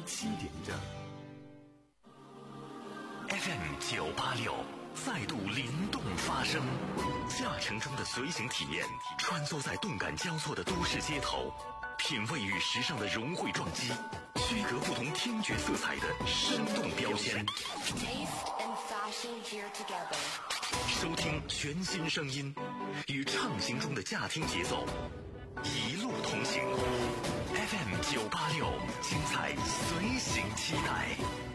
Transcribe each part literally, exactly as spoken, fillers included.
七点整。F M 九八六再度灵动发声，驾乘中的随行体验，穿梭在动感交错的都市街头，品味与时尚的融汇撞击，区隔不同听觉色彩的生动标签。收听全新声音，与畅行中的驾听节奏，一路同行。F M 九八六，精彩随行期待。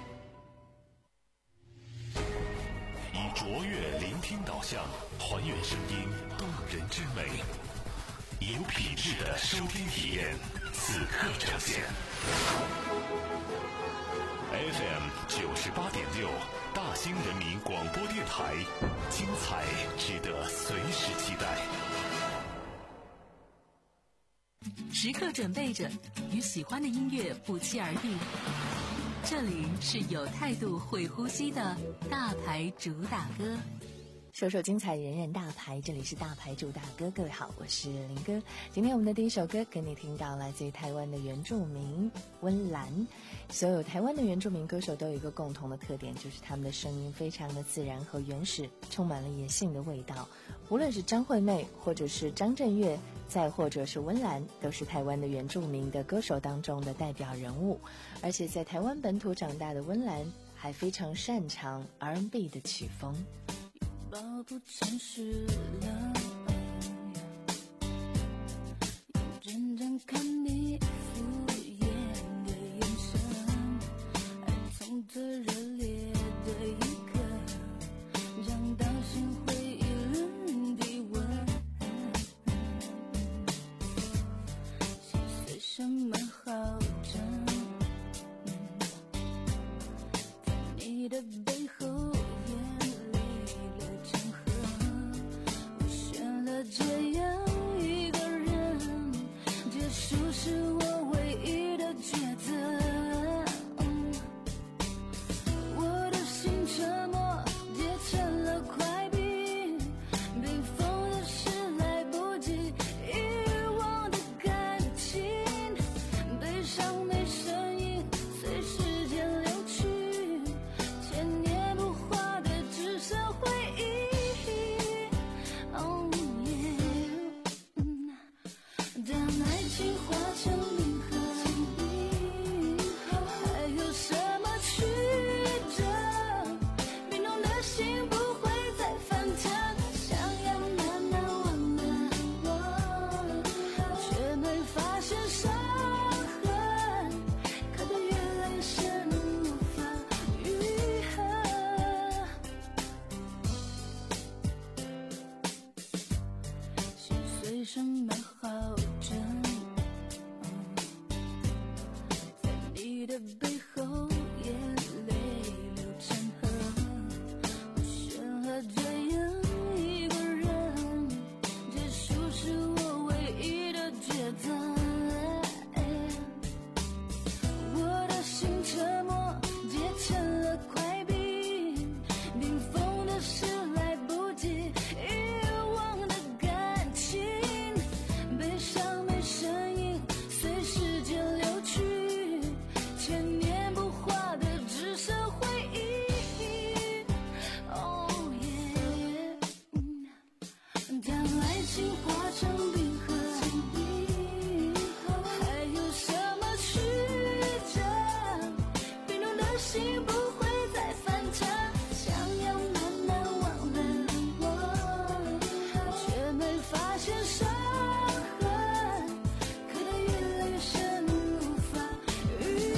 以卓越聆听导向，还原声音动人之美，有品质的收听体验，此刻呈现。F M 九十八点六，大兴人民广播电台，精彩值得随时期待。 时刻准备着，与喜欢的音乐不期而遇。这里是有态度会呼吸的大牌主打歌， 首首精彩，人人大牌。这里是大牌主打歌，各位好，我是林哥。今天我们的第一首歌跟你听到来自于台湾的原住民温岚。所有台湾的原住民歌手都有一个共同的特点，就是他们的声音非常的自然和原始，充满了野性的味道。无论是张惠妹，或者是张震岳，再或者是温岚，都是台湾的原住民的歌手当中的代表人物。而且在台湾本土长大的温岚，还非常擅长 R and B 的曲风。 抱不诚实了，眼睁睁看你敷衍的眼神，爱从这热烈的一刻，将当心灰一轮低温，细碎什么好整，在你的背后这样一个人，结束是我唯一的抉择。我的心沉默结成了块冰，冰封的是来不及遗忘的感情，悲伤没声音，随时间流去，千年不化的只剩回忆。当爱情化成冰河，还有什么曲折？冰冻的心不会再翻腾，想要慢慢忘了我，却没发现伤痕，刻得越来越深，无法愈合。心碎什么好？你的背后眼泪流成河，我选了这样一个人，结束是我唯一的抉择。我的心沉默结成了块冰，冰封的是来不及遗忘的感情，悲伤没声音，随时间流去，千年不化的只剩回忆。Oh yeah， 当爱情化成冰河，还有什么曲折？冰冻的心不会再翻腾，想要慢慢忘了我，却没发现伤痕，刻得越来越深，无法愈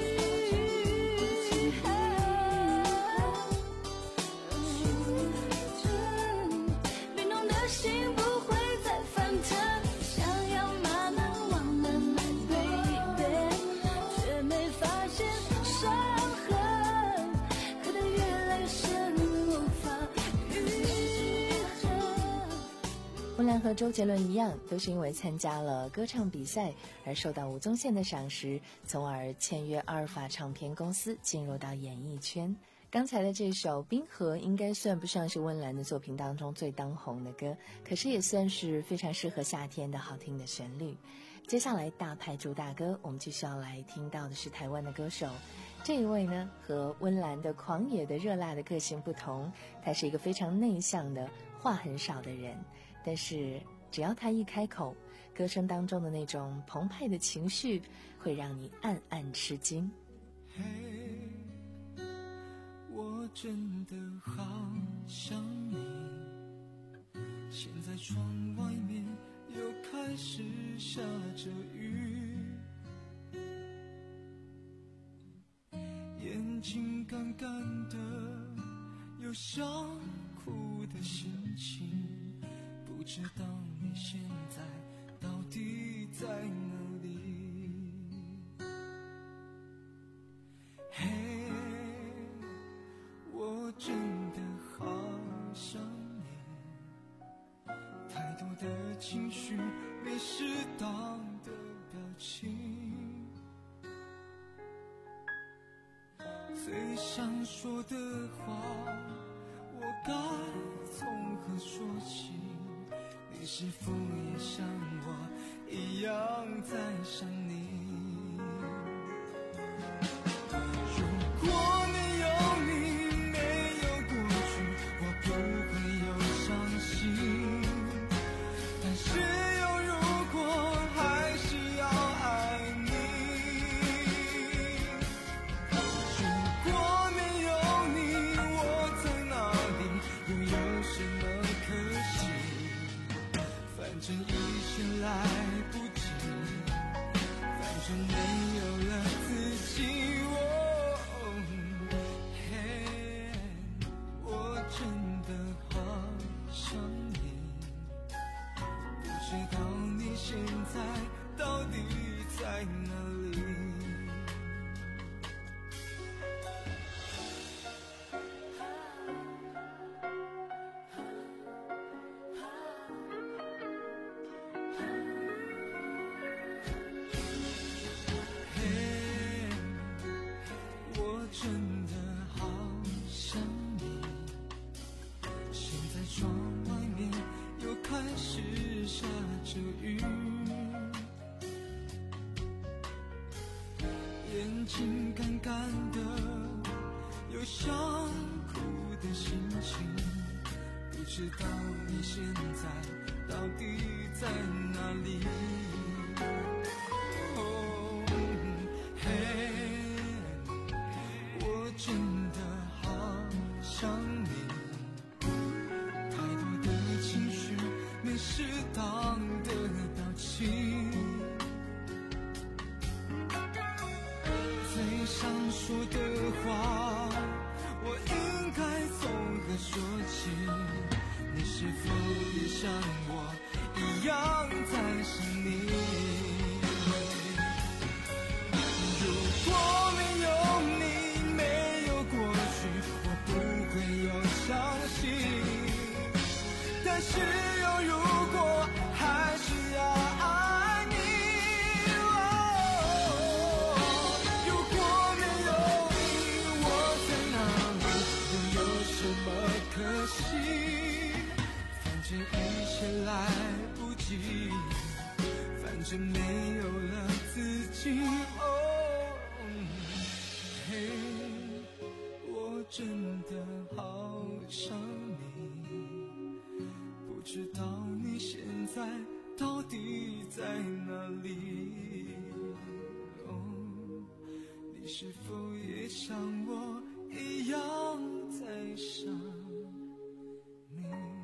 冰冻的心不会再翻腾，想要慢慢忘了 my baby， 却没发现伤痕，刻得越来越深，无法愈合。 温岚和周杰伦一样，都是因为参加了歌唱比赛而受到吴宗宪的赏识，从而签约阿尔法唱片公司，进入到演艺圈。刚才的这首《冰河》应该算不上是温岚的作品当中最当红的歌，可是也算是非常适合夏天的好听的旋律。 接下来大牌主打歌，我们继续要来听到的是台湾的歌手。这一位呢，和温岚的狂野的热辣的个性不同，他是一个非常内向的话很少的人，但是只要他一开口，歌声当中的那种澎湃的情绪会让你暗暗吃惊。 嘿，我真的好想你，现在窗外面又开始下着雨，眼睛干干的，有想哭的心情，不知道你现在到底在哪里。嘿，我真的好想你，太多的情绪，没适当的表情，最想说的话，我该从何说起？你是否也像我一样在想你？如果没有你，没有过去，我不会有伤心。但是有如果，还是要爱你。如果没有你，我在哪里，又有什么可惜？反正一切来不及，反正没有了自己。知道你现在到底在哪里？嘿，我真的好想你，现在窗外面又开始下着雨，眼睛干干的，有想哭的心情，不知道你现在到底在哪里？哦，嘿，我真的好想你，太多的情绪，没适当的表情，最想说的话，我应该从何说起？你是否也像我一样在想你？如果没有你，没有过去，我不会有伤心。但是有如果，还是要爱你。哦，如果没有你，我在哪里，又有什么可惜？反正一切来不及，反正没有了自己。哦，嘿，我真的好想你，不知道你现在到底在哪里？哦，你是否也像我一样在想你？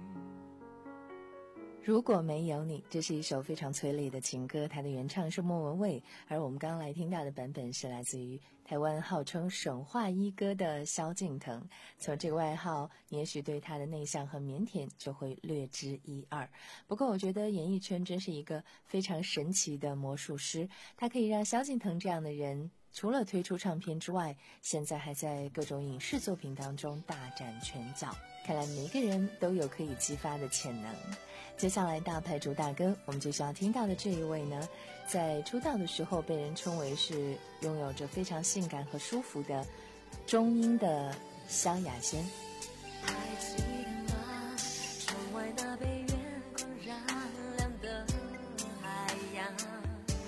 如果没有你，这是一首非常催泪的情歌，它的原唱是莫文蔚，而我们刚刚来听到的版本是来自于台湾号称省话一哥的萧敬腾。从这个外号，你也许对他的内向和腼腆就会略知一二。不过我觉得演艺圈真是一个非常神奇的魔术师，他可以让萧敬腾这样的人除了推出唱片之外，现在还在各种影视作品当中大展拳脚。看来每个人都有可以激发的潜能。接下来大牌主打歌，我们就需要听到的这一位呢，在出道的时候被人称为是拥有着非常性感和舒服的中音的萧亚轩。 还记得吗？窗外那被月光染亮的海洋，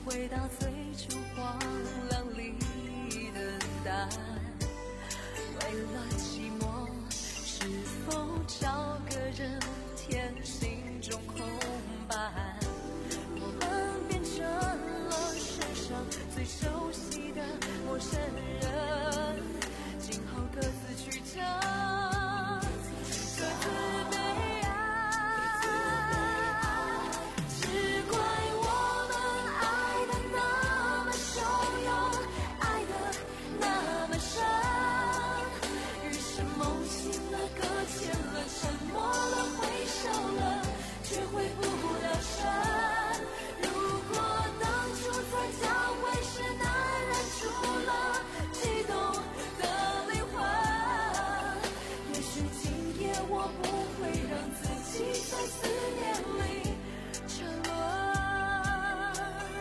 回到最初荒凉里的答案。为了寂寞，是否找个人填心中空白？我们变成了世上最熟悉的陌生人，今后各自去找各自悲哀。只怪我们爱的那么汹涌，爱的那么深，于是梦醒了，搁浅了，沉默了，回首了，却回不了神。如果当初才交会时难忍住了激动的灵魂，也许今夜我不会让自己在思念里沉沦。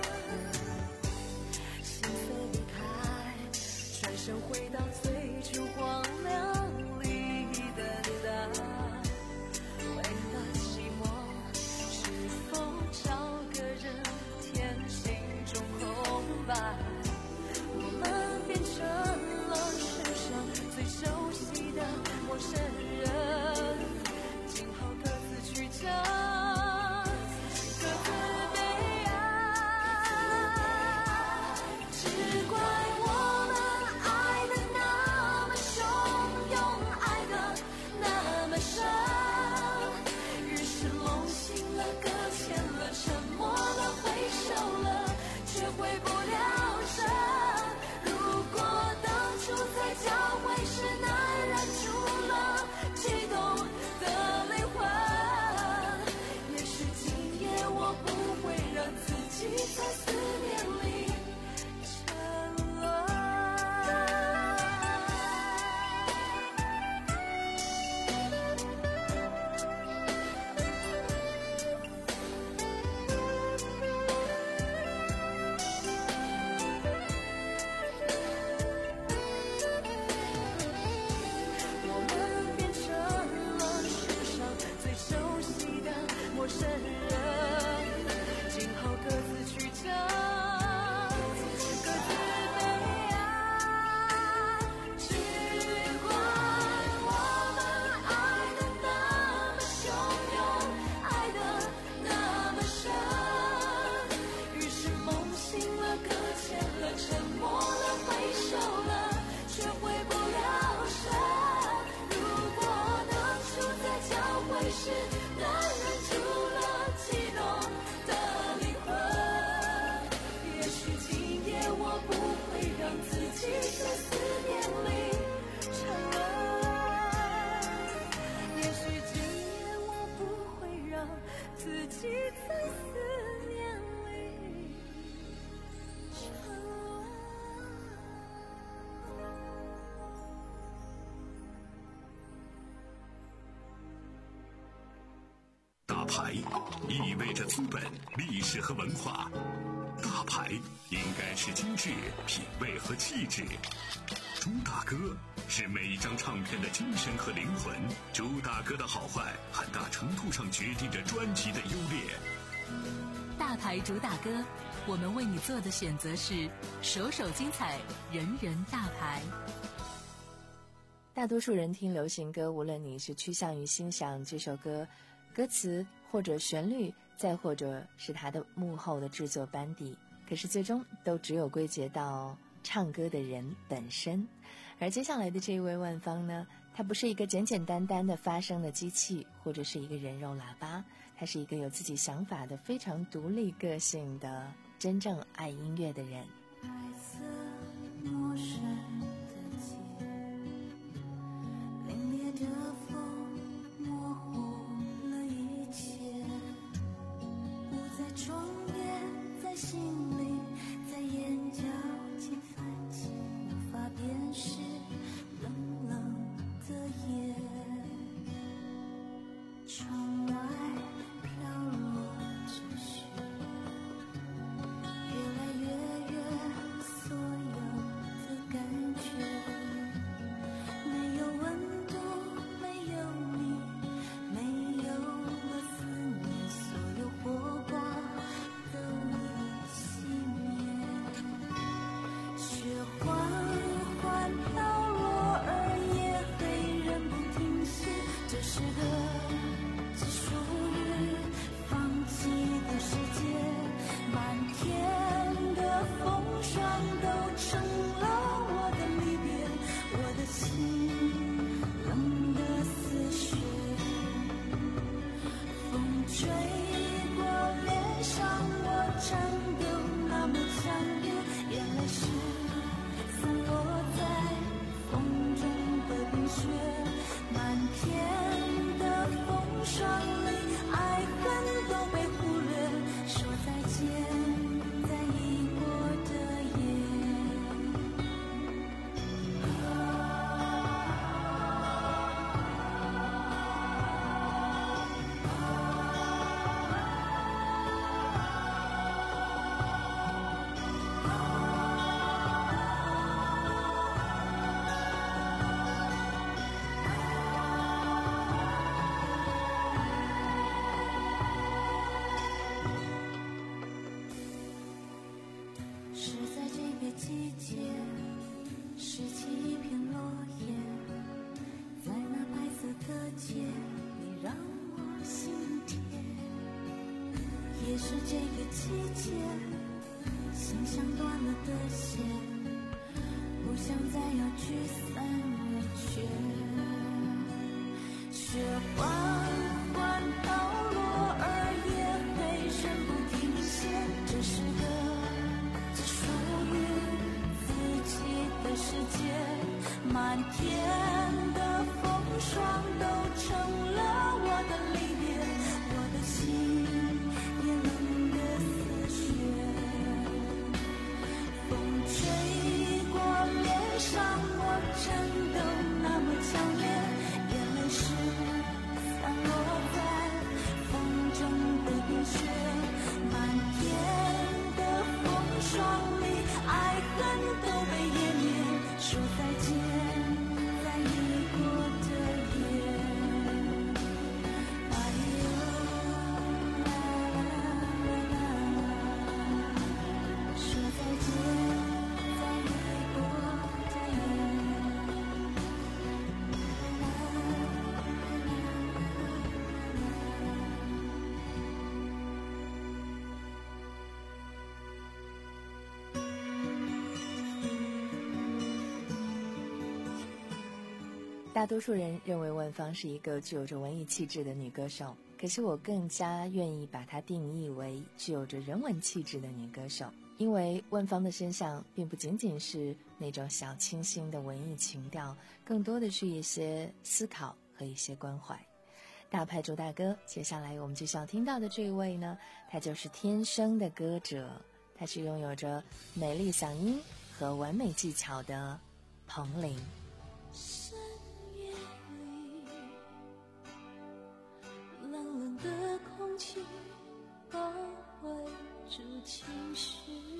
心碎离开，转身回到最初荒凉里等待。为了寂寞，是否找个人填心中空白？我们变成了世上最熟悉的陌生人，今后各自去找各自悲哀。只怪我们爱的那么汹涌，爱的那么深，于是梦醒了，搁浅了，沉默了，回首了，却回不了神。如果当初在交会时难忍住了激动的灵魂，也许今夜我不会让自己在思念里沉沦。我们变成了世上最熟悉的陌生人，今后各自去找各自悲哀。只怪我们爱的那么汹涌，爱的那么深，于是梦醒了，搁浅了，沉默了，回首了，却回不了神。如果当初在交会时难忍住了激动的灵魂，也许今夜我不会让自己在思念里沉沦。也许今夜我不会让自己在思念里沉沦。 大牌意味着资本、历史和文化，大牌应该是精致、品味和气质。朱大哥是每一张唱片的精神和灵魂，朱大哥的好坏很大程度上决定着专辑的优劣。 大牌主打歌，我们为你做的选择是首首精彩，人人大牌。 大多数人听流行歌，无论你是趋向于欣赏这首歌歌词或者旋律，再或者是它的幕后的制作班底，可是最终都只有归结到唱歌的人本身。而接下来的这一位万芳呢，它不是一个简简单单的发声的机器，或者是一个人肉喇叭，它是一个有自己想法的非常独立个性的真正爱音乐的人。 白色陌生的街，凛冽的风模糊了一切，不在窗边，在心里，在眼角间泛起，无法辨识冷冷的夜。窗外飘落着雪，越来越远，所雪，漫天的风霜里，爱恨都被忽略，说再见，在已过的夜。是在这个季节，拾起一片落叶，在那白色的街，你让我心甜。也是这个季节，心像断了的线，不想再要聚散而绝。雪缓缓飘落，而夜黑仍不停歇，这是个属于自己的世界，漫天的风霜都成了我的离别，我的心也冷得似雪。风吹过脸上，我颤抖那么强烈，眼泪是散落在风中的冰雪，漫天的风霜里，爱恨都被湮灭，说再见，在已过的夜。哎呦，啦啦啦啦，说再见，在已过的夜。啦啦大多数人认为问芳是一个具有着文艺气质的女歌手，可是我更加愿意把她定义为具有着人文气质的女歌手，因为问芳的身上并不仅仅是那种小清新的文艺情调，更多的是一些思考和一些关怀。大牌主大哥，接下来我们就想听到的这一位呢，他就是天生的歌者，他是拥有着美丽嗓音和完美技巧的彭羚。 深夜里，冷冷的空气包围住情绪，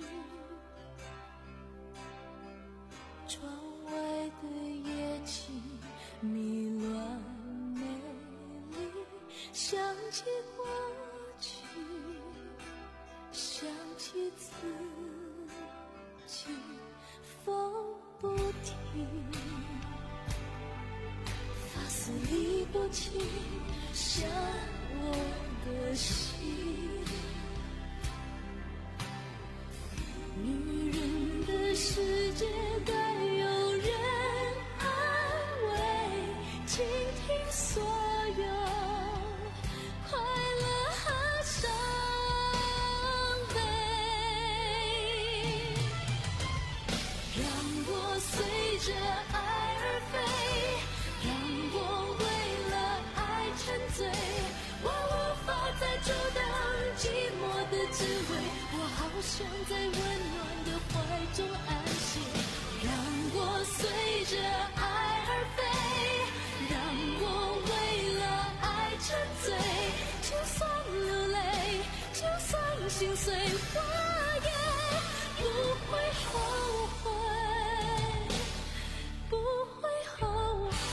窗外的夜景迷乱美丽，想起过去，想起自己，风不停，发丝理不清，像我的心。女人的世界该有人安慰，倾听所有快乐和伤悲，让我随着爱而飞，让我为了爱沉醉，我无法再阻挡寂寞的滋味，我好想在温暖的怀中安息，让我随着爱而飞，让我为了爱沉醉，就算流泪，就算心碎，我也不会后悔，不会后悔。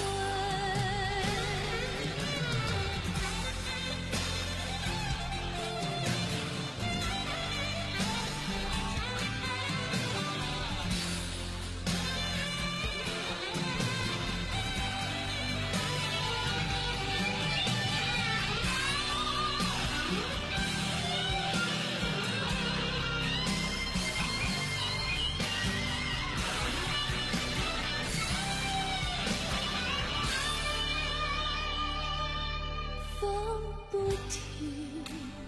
风不停，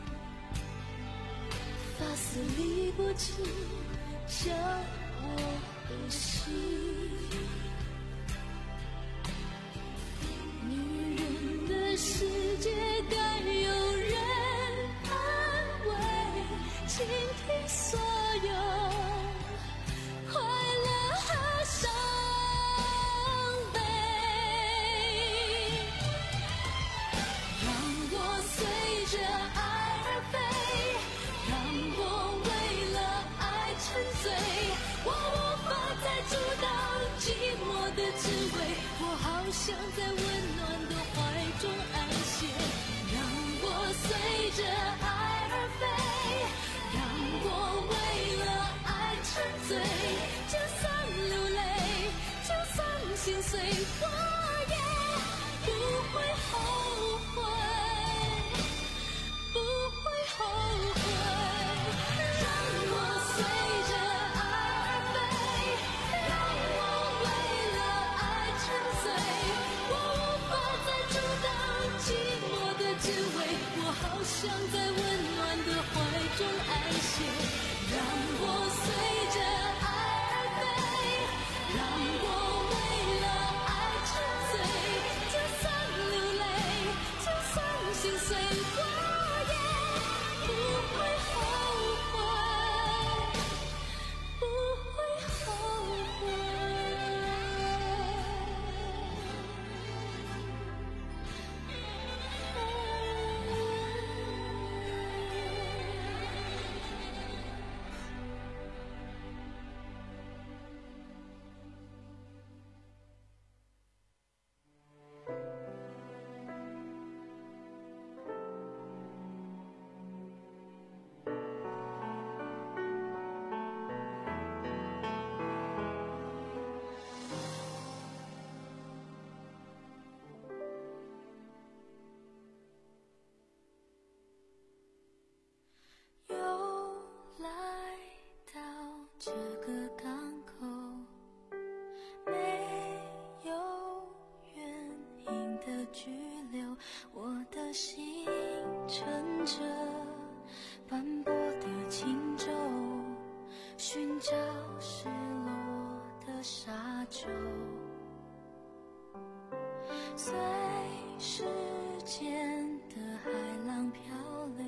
发丝理不清，将我的心。 想在温暖的怀中安歇，让我随着爱而飞，让我为了爱沉醉，就算流泪，就算心碎，我也不会后悔，不会后悔。让我随着爱而飞，让我为了爱沉醉，我无法再阻挡寂寞的滋味，我好想在温暖的怀中安歇。让我随着爱而飞，让我为了爱沉醉，就算流泪，就算心碎，我也不会后悔，不会后悔。又来到这个港口，没有原因的拘留，我的心乘着斑驳的轻舟，寻找失落的沙洲，随时间的海浪漂流，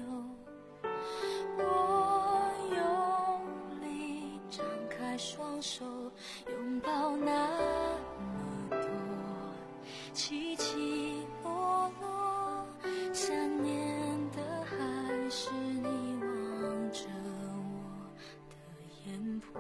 我用力张开双手，拥抱那么多起起落落，想念的还是你望着我的眼波。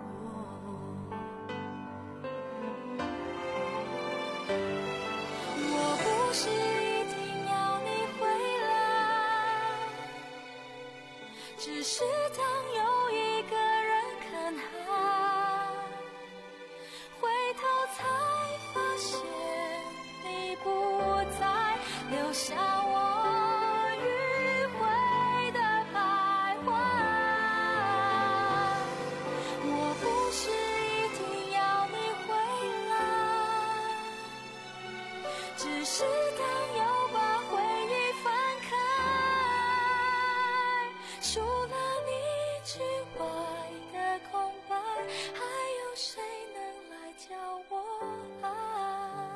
我不是一定要你回来，只是当有一个人看海，回头才发现你不在，留下我迂回的徘徊。我不是一定要你回来，只是当有把回忆翻开，除了你之外的空白，还有谁能来教我爱？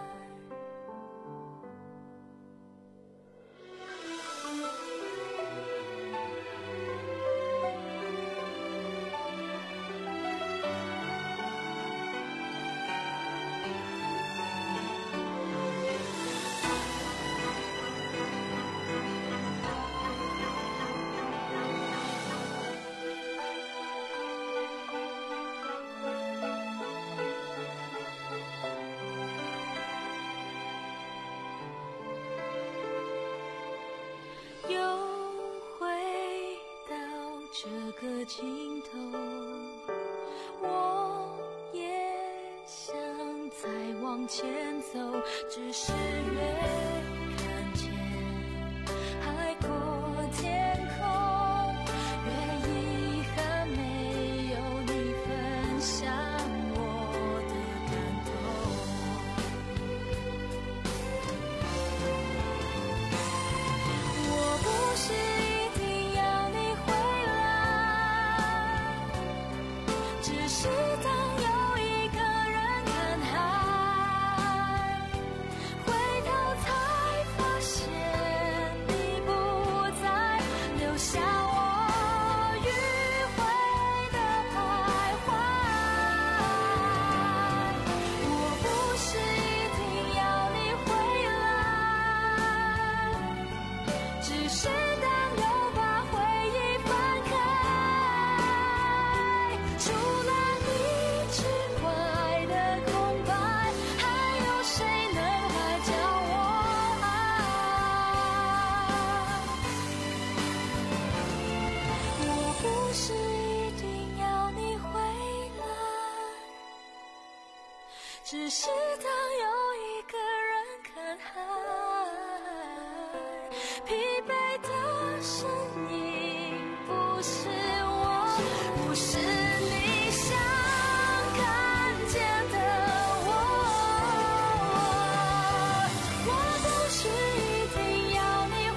又回到这个尽头，我也想再往前走，只是越看见海阔天空，越遗憾没有你分享我的感动。我不是一定要你回来，只是当有一个人看海，回头才只是当有一个人看海，疲惫的身影不是我，不是你想看见的我，我不是一定要你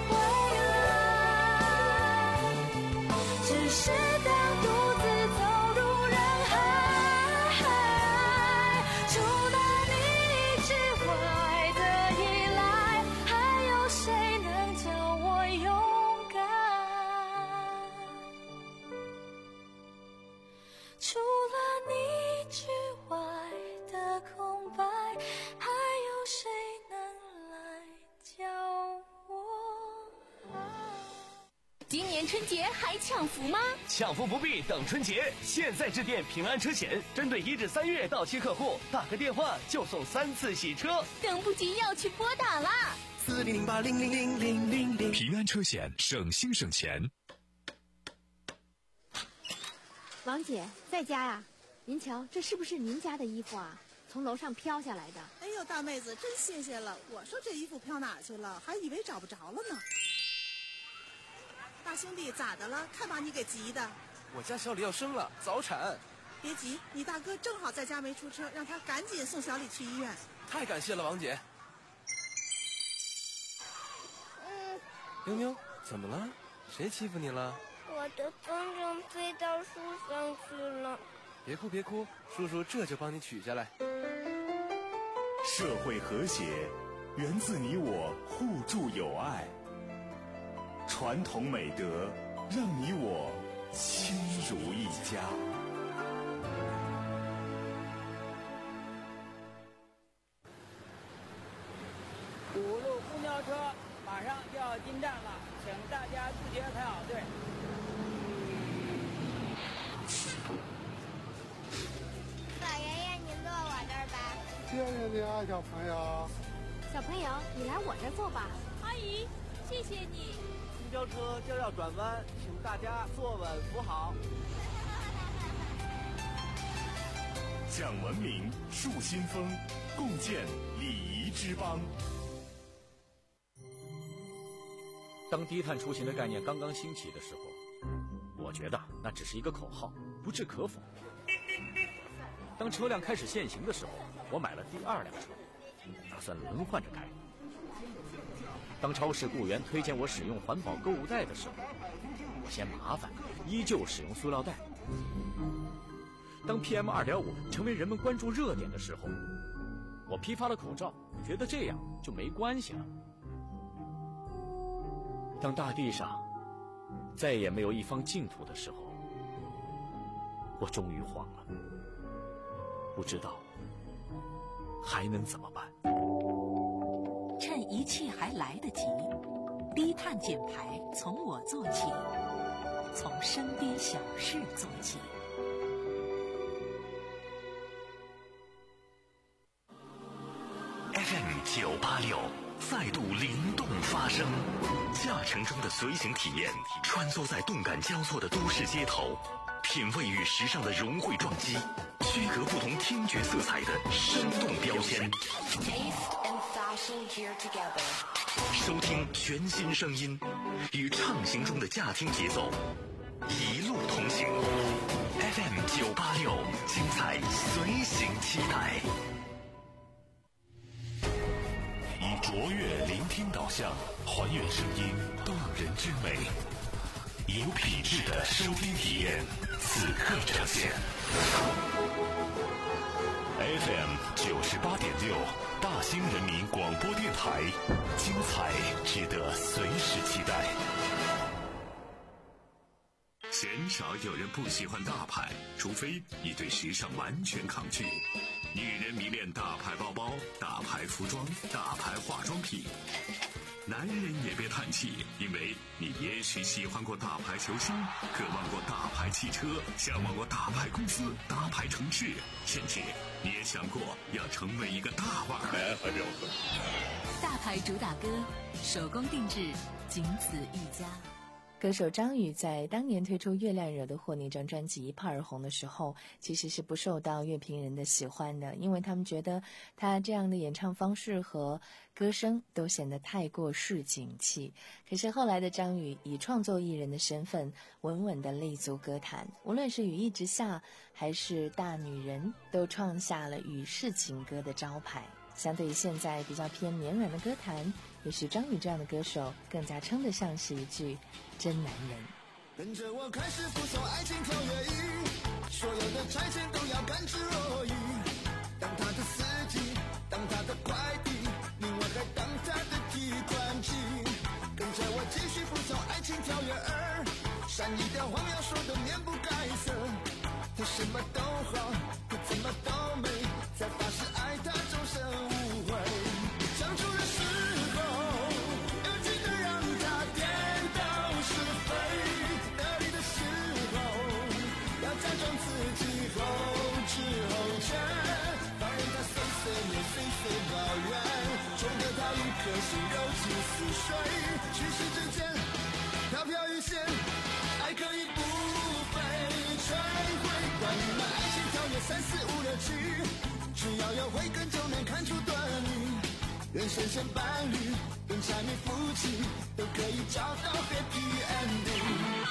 回来，只是当独自走入人海，除了你之外的依赖，还有谁能叫我勇敢？除了你之外的空白，还有谁能来叫我爱？ 今年春节还抢福吗？ 抢福不必等春节，现在致电平安车险，针对一至三月到期客户，打个电话就送三次洗车。 等不及要去拨打啦！ 四零零八零零零零零零。 平安车险，省心省钱。 王姐在家呀？您瞧，这是不是您家的衣服啊？从楼上飘下来的。 哎呦，大妹子，真谢谢了！我说这衣服飘哪去了，还以为找不着了呢。大兄弟，咋的了？看把你给急的。 我家小李要生了，早产。 别急，你大哥正好在家没出车，让他赶紧送小李去医院。 太感谢了，王姐。 嗯， 妞妞，怎么了？谁欺负你了？ 我的风筝飞到树上去了。 别哭别哭，叔叔这就帮你取下来。 社会和谐源自你我互助友爱，传统美德让你我亲如一家。 五路公交车马上就要进站了，请大家自觉排好队。 老爷爷，您坐我这儿吧。 谢谢你啊，小朋友。 小朋友，你来我这儿坐吧。 阿姨，谢谢你。 公交车就要转弯，请大家坐稳扶好。 讲文明，树新风，共建礼仪之邦。 当低碳出行的概念刚刚兴起的时候，我觉得那只是一个口号，不置可否。当车辆开始限行的时候，我买了第二辆车，打算轮换着开。当超市雇员推荐我使用环保购物袋的时候，我嫌麻烦，依旧使用塑料袋。当 P M 二点五 成为人们关注热点的时候，我批发了口罩，觉得这样就没关系了。当大地上再也没有一方净土的时候，我终于慌了，不知道还能怎么办。 趁一切还来得及，低碳减排从我做起，从身边小事做起。 F M 九八六再度灵动发声，驾乘中的随行体验，穿梭在动感交错的都市街头，品味与时尚的融汇撞击，区隔不同听觉色彩的生动标签。收听全新声音，与畅行中的驾听节奏，一路同行。F M 九八六，精彩随行期待。以卓越聆听导向，还原声音动人之美，有品质的收听体验，此刻呈现。F M 九十八点六，大兴人民广播电台，精彩值得随时期待。鲜少有人不喜欢大牌，除非你对时尚完全抗拒。女人迷恋大牌包包、大牌服装、大牌化妆品。男人也别叹气，因为你也许喜欢过大牌球星，渴望过大牌汽车，向往过大牌公司、大牌城市，甚至你也想过要成为一个大腕儿。 大牌主打歌，手工定制，仅此一家。 歌手张宇在当年推出《月亮惹的祸》那张专辑一炮而红的时候，其实是不受到乐评人的喜欢的，因为他们觉得他这样的演唱方式和歌声都显得太过市井气。可是后来的张宇以创作艺人的身份稳稳地立足歌坛，无论是《雨一直下》还是《大女人》，都创下了与世情歌的招牌。相对于现在比较偏绵软的歌坛，也许张宇这样的歌手更加称得上是一句真男人。 跟着我开始俯首爱情跳跃仪，所有的拆迁都要甘之若饴。当他的司机，当他的快递，另外还当他的提款机。跟着我继续俯首爱情跳跃儿，善意的谎要说的面不改色。他什么都好，他怎么都美，在发誓爱他终身无悔。相处的时候要记得让他颠倒是非，得力的时候要假装自己后知后觉，放任他碎碎念碎碎抱怨，宠得他一颗心柔情似水。虚实之间飘飘欲仙，爱可以不被摧毁。关于那爱情跳跃三四五六七，只要有慧根就能看出端倪。人生前伴侣跟柴米夫妻都可以找到 happy ending。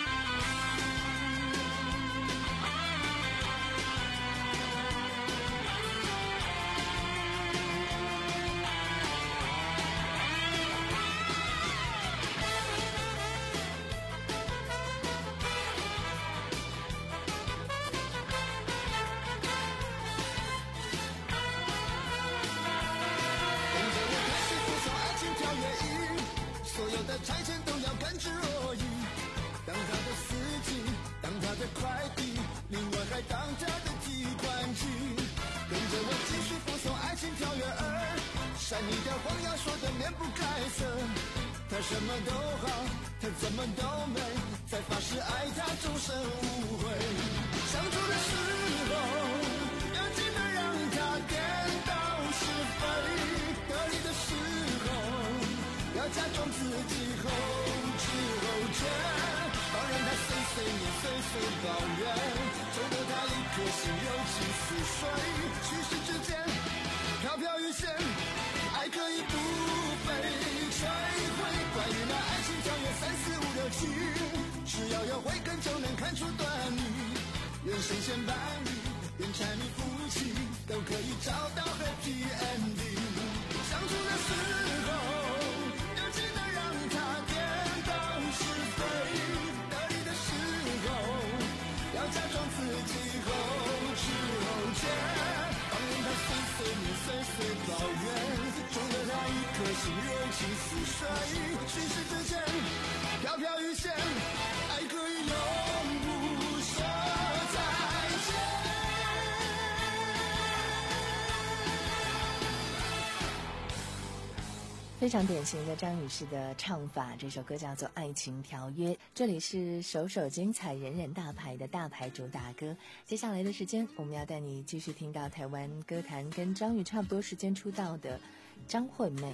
拆迁都要甘之若饴，当他的司机，当他的快递，另外还当他的提款机。跟着我继续俯首爱情跳跃儿，善意的谎要说的面不改色。他什么都好，他怎么都美，在发誓爱他终身无悔。相处的时候要记得让他颠倒是非，得力的时候要假装自己后知后觉，放任他碎碎念碎碎抱怨，宠得他一颗心柔情似水。虚实之间飘飘欲仙，爱可以不被摧毁。关于那爱情跳跃三四五六七，只要有慧根就能看出端倪。人生前伴侣连柴米夫妻都可以找到 happy ending。 相处的时候要记得让他颠倒是非，得力的时候要假装自己后知后觉，放任他碎碎念碎碎抱怨，宠得他一颗心柔情似水。虚实之间飘飘欲仙，爱可以永不说再见。 非常典型的张宇式的唱法，这首歌叫做《爱情条约》。这里是首首精彩、人人大牌的大牌主打歌。接下来的时间，我们要带你继续听到台湾歌坛跟张宇差不多时间出道的张惠妹。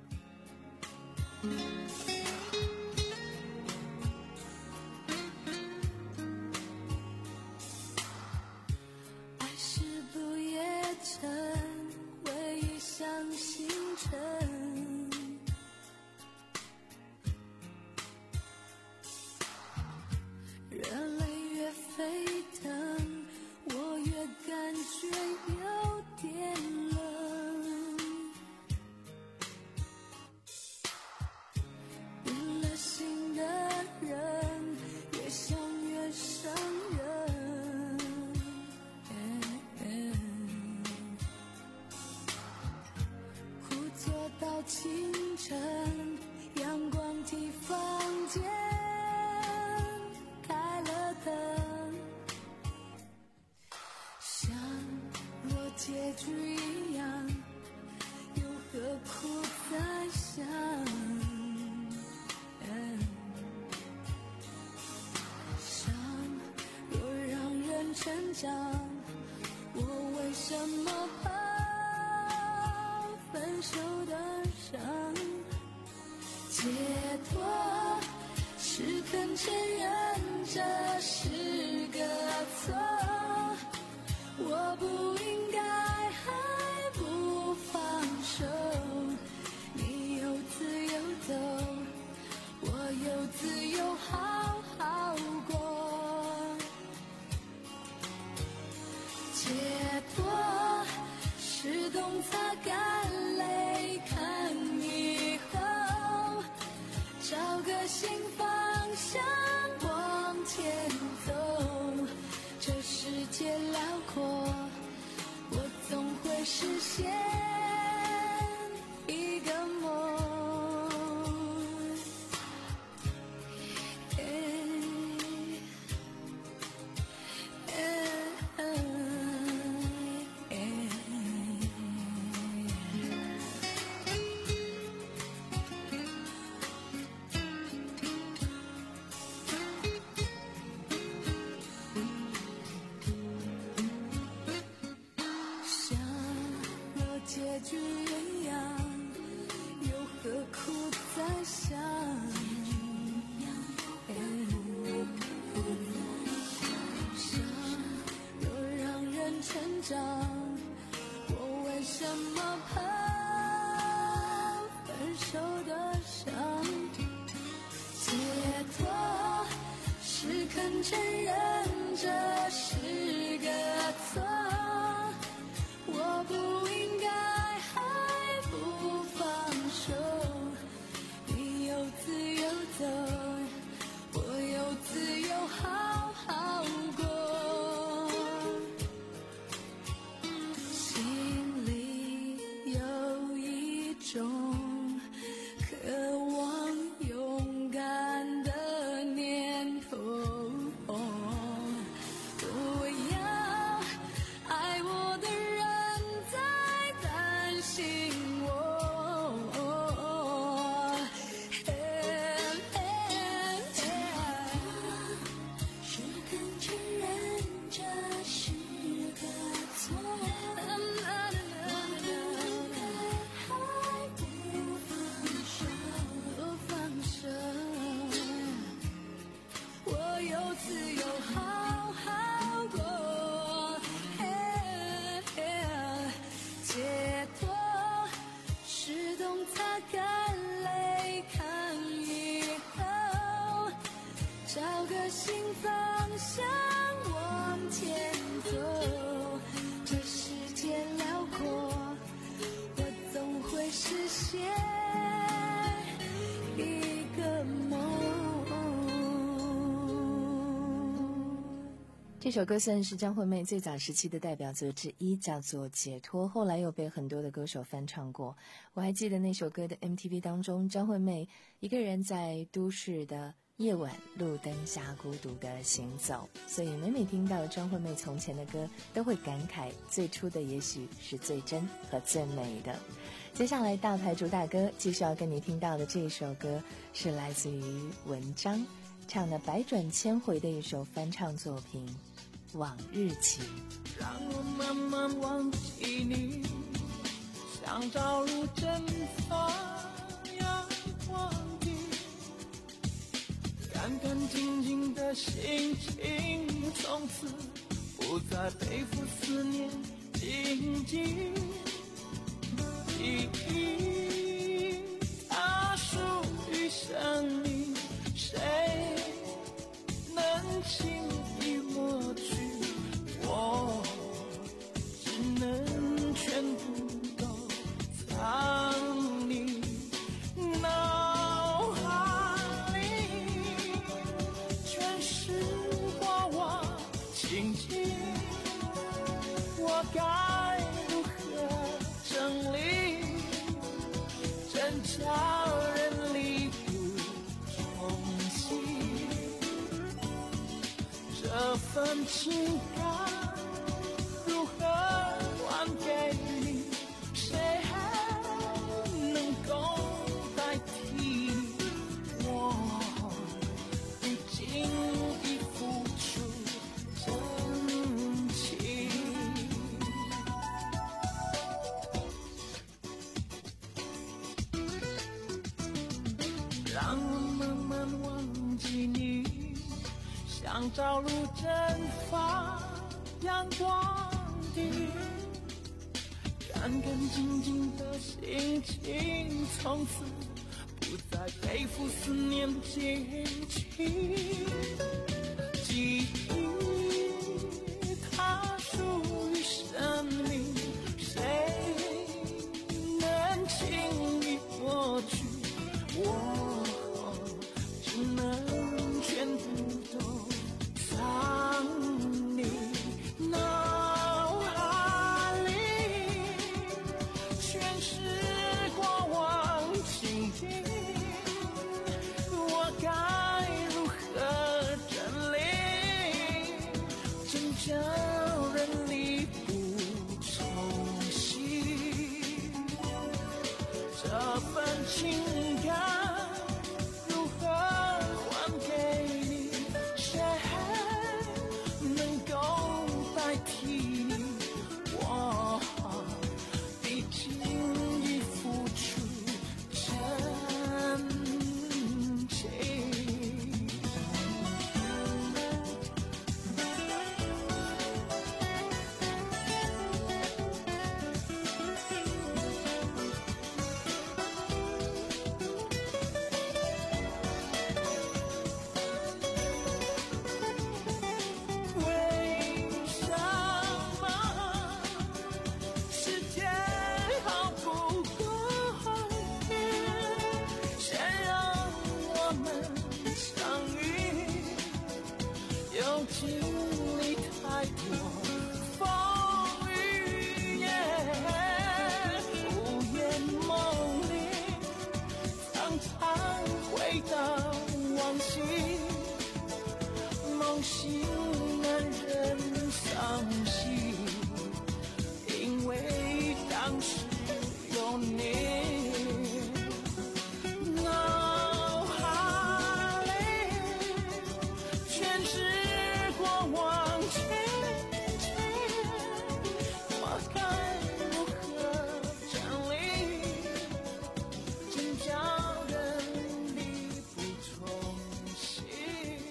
爱是不夜城，回忆像星辰，热泪越沸腾，我越感觉有点冷。变了心的人，越想越伤人。苦坐到清晨，阳光替房间开了灯，像若结局一样，又何苦再想？伤若让人成长，我为什么怕分手的伤？解脱是是肯承认这是个错，我不应该还不放手，你有自由走，我有自由好好过，解脱是懂擦干泪看以后，找个新方向往前走，这世界辽阔，我总会实现一个梦。结局鸳鸯，又何苦再想？伤若让人成长，我为什么怕分手的伤？解脱是肯承认这是个错，我不应该还不放手，你有自由走，我有自由好好过，心里有一种渴望勇敢的念头，不要爱我的人在担心我，是肯承认这是个错，还不放手，不放手，我有自由好好过，解脱是懂擦干泪看以后，找个新方向往前走，这世界辽阔，我总会实现一个梦。 这首歌算是张惠妹最早时期的代表作之一，叫做《解脱》，后来又被很多的歌手翻唱过。我还记得那首歌的 M T V 当中，张惠妹一个人在都市的夜晚路灯下孤独的行走，所以每每听到张惠妹从前的歌，都会感慨最初的也许是最真和最美的。接下来大牌主打歌继续要跟你听到的这一首歌，是来自于文章唱的百转千回的一首翻唱作品《往日情》。 让我慢慢忘记你，像朝如针发样忘记，干干净净的心情，从此不再背负思念荆棘。记忆它属于生命，谁能轻易抹去？我只能全部都藏你脑海里，全是过往情景，我该如何整理？真叫人力不从心，这份情感如何还给你？谁还能够代替我？已经已付出真情。让我慢慢忘记像朝露蒸发阳光地，干干净净的心情，从此不再背负思念荆棘。记忆它属于生命，谁能轻易抹去？我只能全部都藏你脑海里，全是过往情景，我该如何整理，真叫人力不从心？这份情感如何还给你？谁能够代替你？我毕竟已付出真情。为什么时间毫不过眼，先让我们相遇，又经历太多风雨夜，午夜梦里常常回到往昔，梦醒男人伤心，因为当时有你。脑海里全是过往情景，我该如何整理，真叫人力不从心？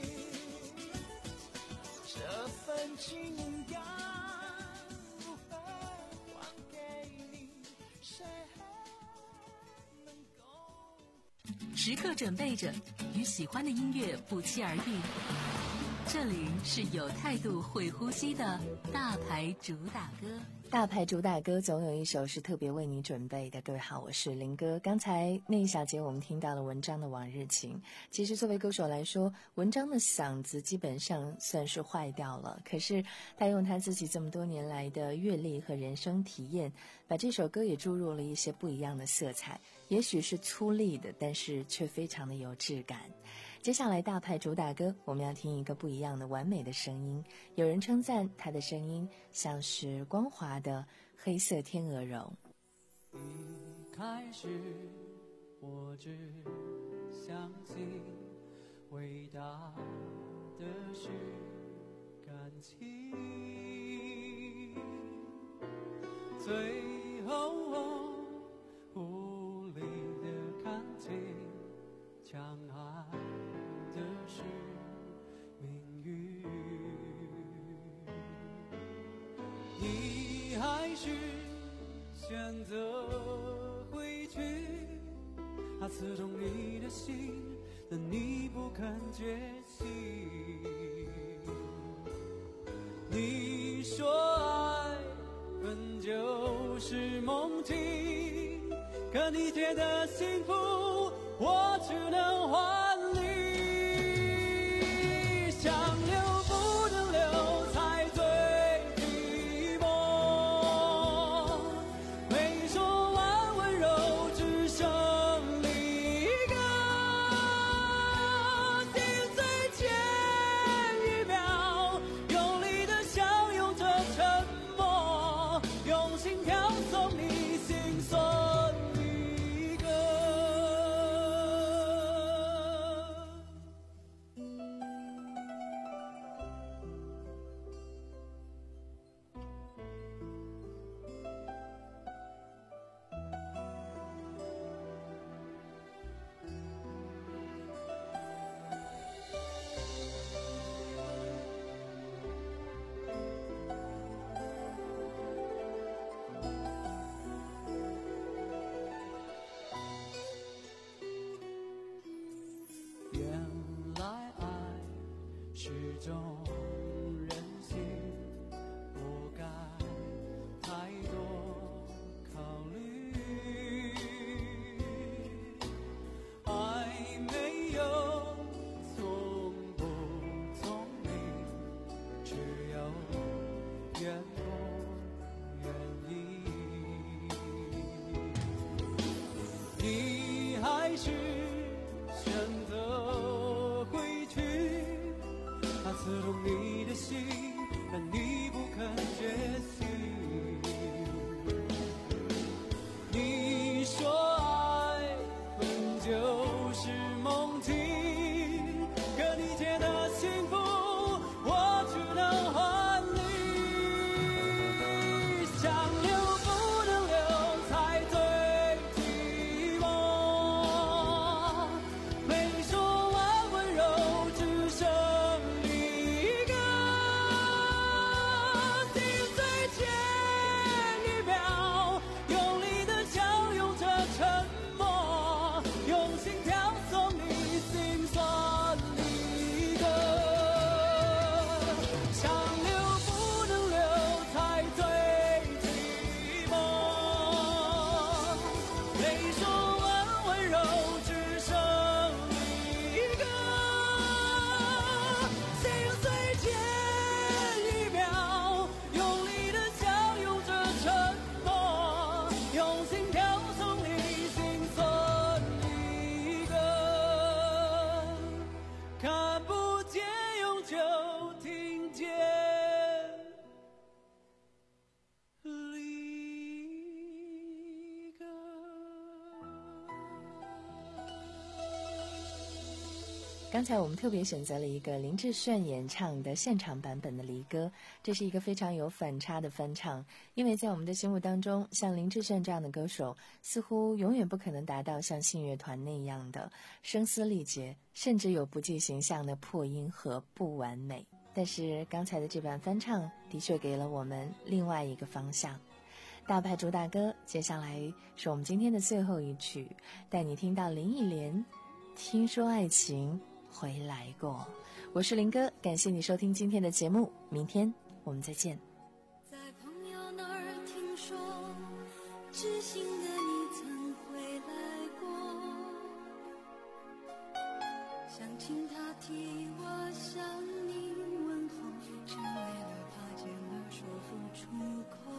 这份情感如何还给你？谁能够？ 时刻准备着，与喜欢的音乐不期而遇。这里是有态度、会呼吸的大牌主打歌。 大牌主打歌总有一首是特别为你准备的。各位好，我是林哥。刚才那一小节我们听到了文章的《往日情》。其实作为歌手来说，文章的嗓子基本上算是坏掉了，可是他用他自己这么多年来的阅历和人生体验，把这首歌也注入了一些不一样的色彩，也许是粗粝的，但是却非常的有质感。接下来大牌主打歌，我们要听一个不一样的完美的声音。有人称赞他的声音像是光滑的黑色天鹅绒。 一开始我只相信伟大的是感情，最后我无力的看清强悍的是命运，你还是选择回去，它刺痛你的心，但你不肯觉醒。你说爱本就是梦境，可你觉得幸福，我只能还你。想留不能留才最寂寞，没说完温柔只剩离歌，心碎前一秒用力的相拥着沉默，用心跳送你心酸一个。 是选择回去，它刺痛你的心，但你不肯觉醒。你说爱本就是梦境，可你借的幸福我只能还你。想留不能留才最寂寞，没说完温柔只剩一个，心碎前一秒用力的相拥着沉默，用心跳送你心酸离歌。想留不能留才最寂寞，没说完温柔只剩一个，心碎前一秒用力的相拥着沉默，用心跳送你心酸离歌，看不见永久听见离歌。 刚才我们特别选择了一个林志炫演唱的现场版本的《离歌》，这是一个非常有反差的翻唱，因为在我们的心目当中，像林志炫这样的歌手似乎永远不可能达到像信乐团那样的声嘶力竭，甚至有不计形象的破音和不完美。但是刚才的这版翻唱的确给了我们另外一个方向。大牌主打歌，接下来是我们今天的最后一曲，带你听到林忆莲《听说爱情回来过》。我是林哥，感谢你收听今天的节目，明天我们再见。 在朋友那儿听说，知心的你曾回来过，想请他替我向你问候，只为了怕见了说不出口。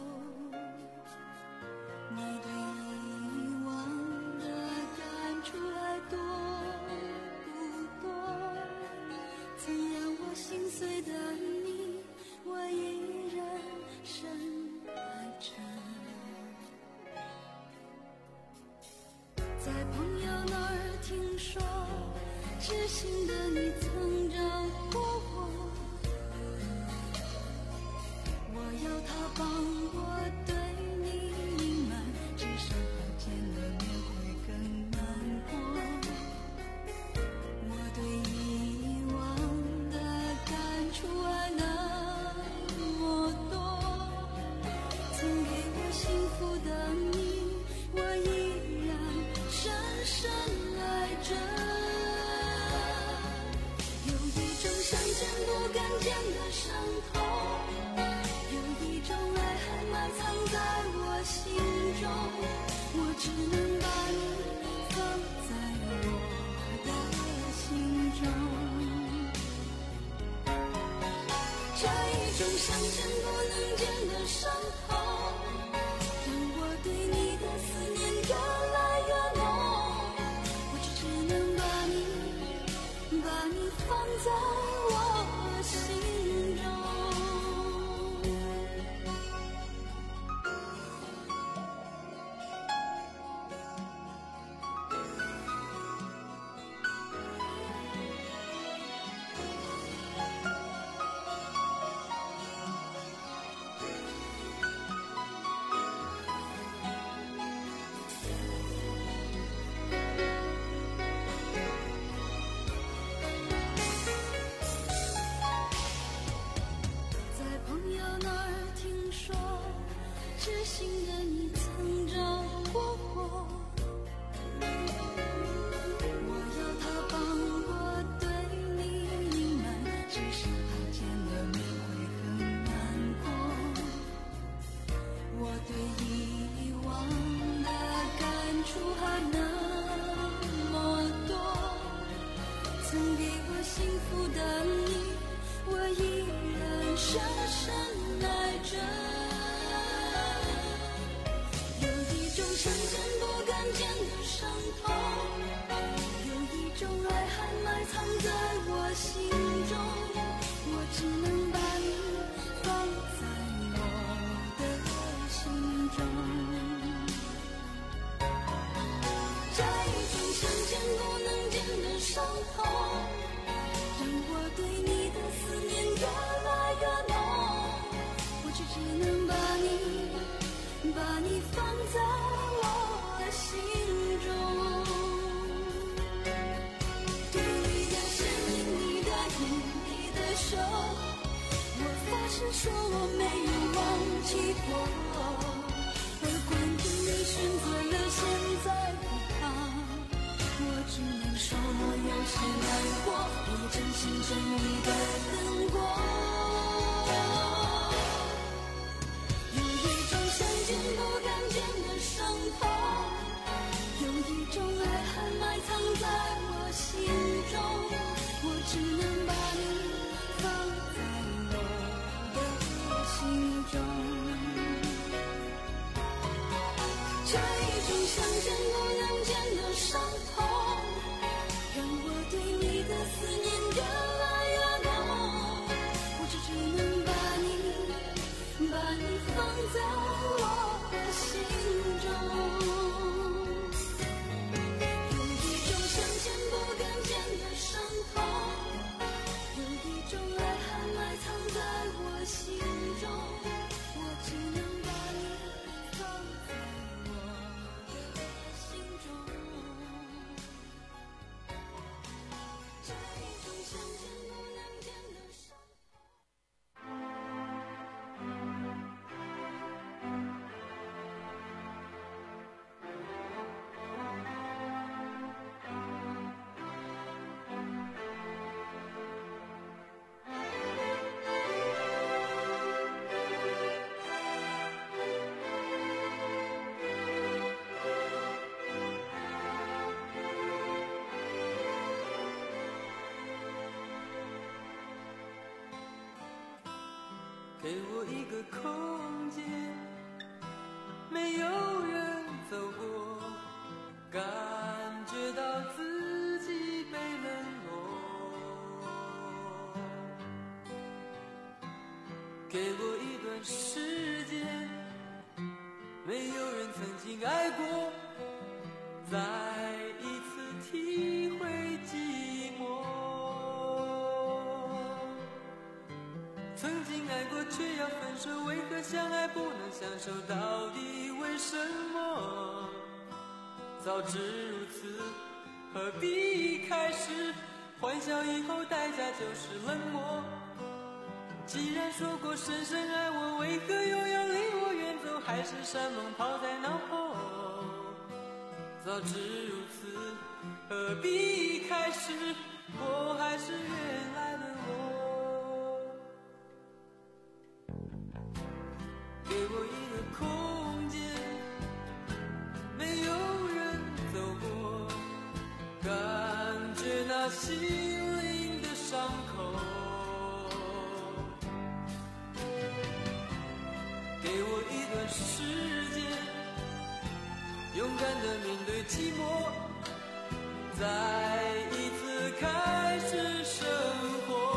你对以往的感触还多不多？曾让我心碎的你，我依然深爱着。在朋友那儿听说，知心的你曾找过我，我要他帮我对你隐瞒，至少他见了面会更难过。我对以往的感触还那么多，曾给我幸福的你，我依然深深爱着。有一种想见不敢见的伤痛，有一种爱还埋藏在我心中，我只能把你放在我的心中。这一种想见不能见的伤痛，让我对你的思念越来越浓，我只能把你把你放在我心中。 心中，我只能把你放在我的心中。这一种想见不能见的伤痛，让我对你的思念越来越浓。我只只能把你，把你放在我的心中。对你的声音，你的眼，你的手，我发誓说我没有忘记过。而管你你选择了现在不怕，我只能说我有些难过，我也真心真意的等过。有一种想见不敢见的伤痛，有一种爱还埋藏在我心中，我只能把你放在我的心中。这一种想见不能见的伤痛，让我对你的思念越来越浓。我只只能把你，把你放在我的心中。有一种想见不敢见的伤痛，有一种爱还埋藏在我心中，我只能把你放在我的心中。这一种想见不能见的伤给我一个空间，没有人走过，感觉到自己被冷落。给我一段时间，没有人曾经爱过，再一次体会寂寞。曾经爱过却要分手，为何相爱不能相守？到底为什么？早知如此，何必一开始？欢笑以后代价就是冷漠。既然说过深深爱我，为何又要离我远走？海誓山盟抛在脑后。早知如此，何必一开始？我还是原来的我。给我一个空间，没有人走过，感觉那心灵的伤口。给我一段时间，勇敢地面对寂寞，再一次开始生活。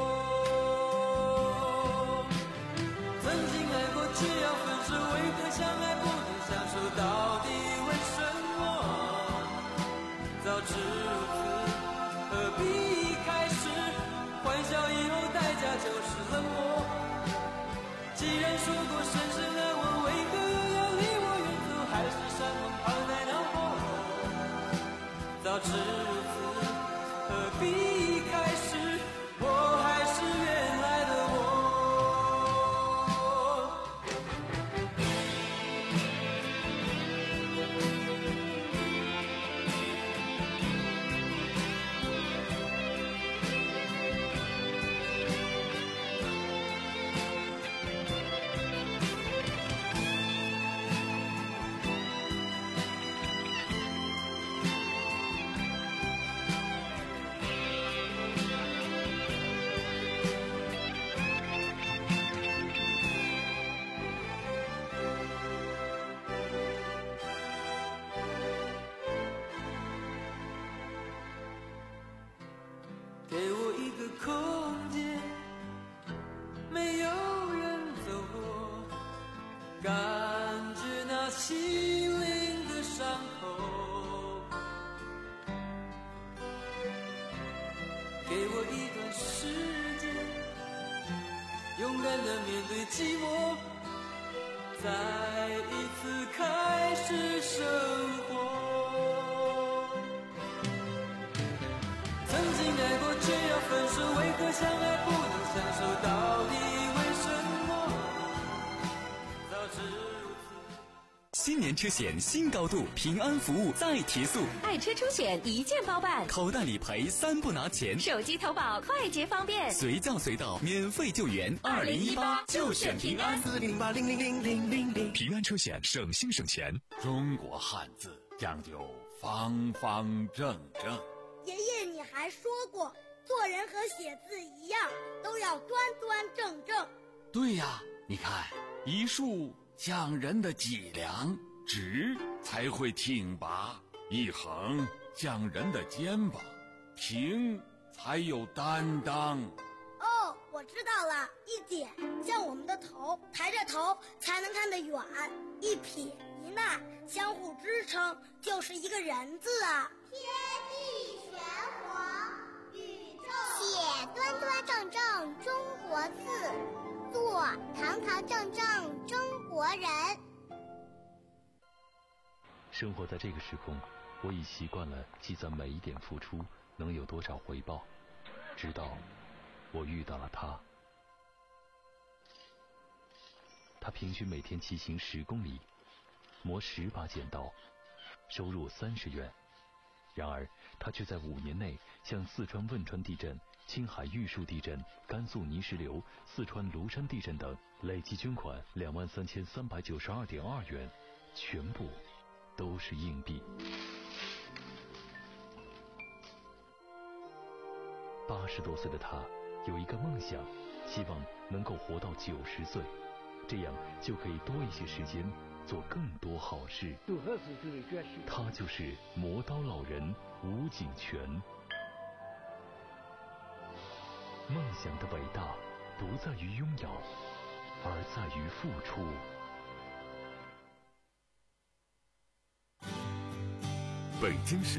却要分手，为何相爱不能相守？到底为什么？早知如此，何必一开始？欢笑以后代价就是冷漠。既然说过深深爱我，为何又要离我远走？海誓山盟抛在脑后。早知如此，何必一开始？我还是原来的我。 寂寞，再一次开始生活。曾经爱过却要分手，为何相爱不能相守？到底为什么？早知如此。 新年车险新高度，平安服务再提速， 爱车出险一键包办， 口袋理赔三不拿钱， 手机投保快捷方便， 随叫随到，免费救援。二零一八就选平安， 四零八零零零零零零。 平安车险，省心省钱。 中国汉字讲究方方正正。 爷爷，你还说过，做人和写字一样，都要端端正正。 对呀，你看一竖讲人的脊梁，直才会挺拔；一横讲人的肩膀，平才有担当。 哦，我知道了，一点像我们的头，抬着头才能看得远；一撇一捺相互支撑，就是一个人字啊。 天地玄黄，宇宙写端端正正中国字，做堂堂正正中国人。 生活在这个时空，我已习惯了计算每一点付出能有多少回报，直到我遇到了他。他平均每天骑行十公里，磨十把剪刀，收入三十元。然而他却在五年内向四川汶川地震、青海玉树地震、甘肃泥石流、四川庐山地震等累计捐款两万三千三百九十二点二元，全部都是硬币。八十多岁的他有一个梦想，希望能够活到九十岁，这样就可以多一些时间做更多好事。他就是磨刀老人吴景全。梦想的伟大不在于拥有，而在于付出。 北京市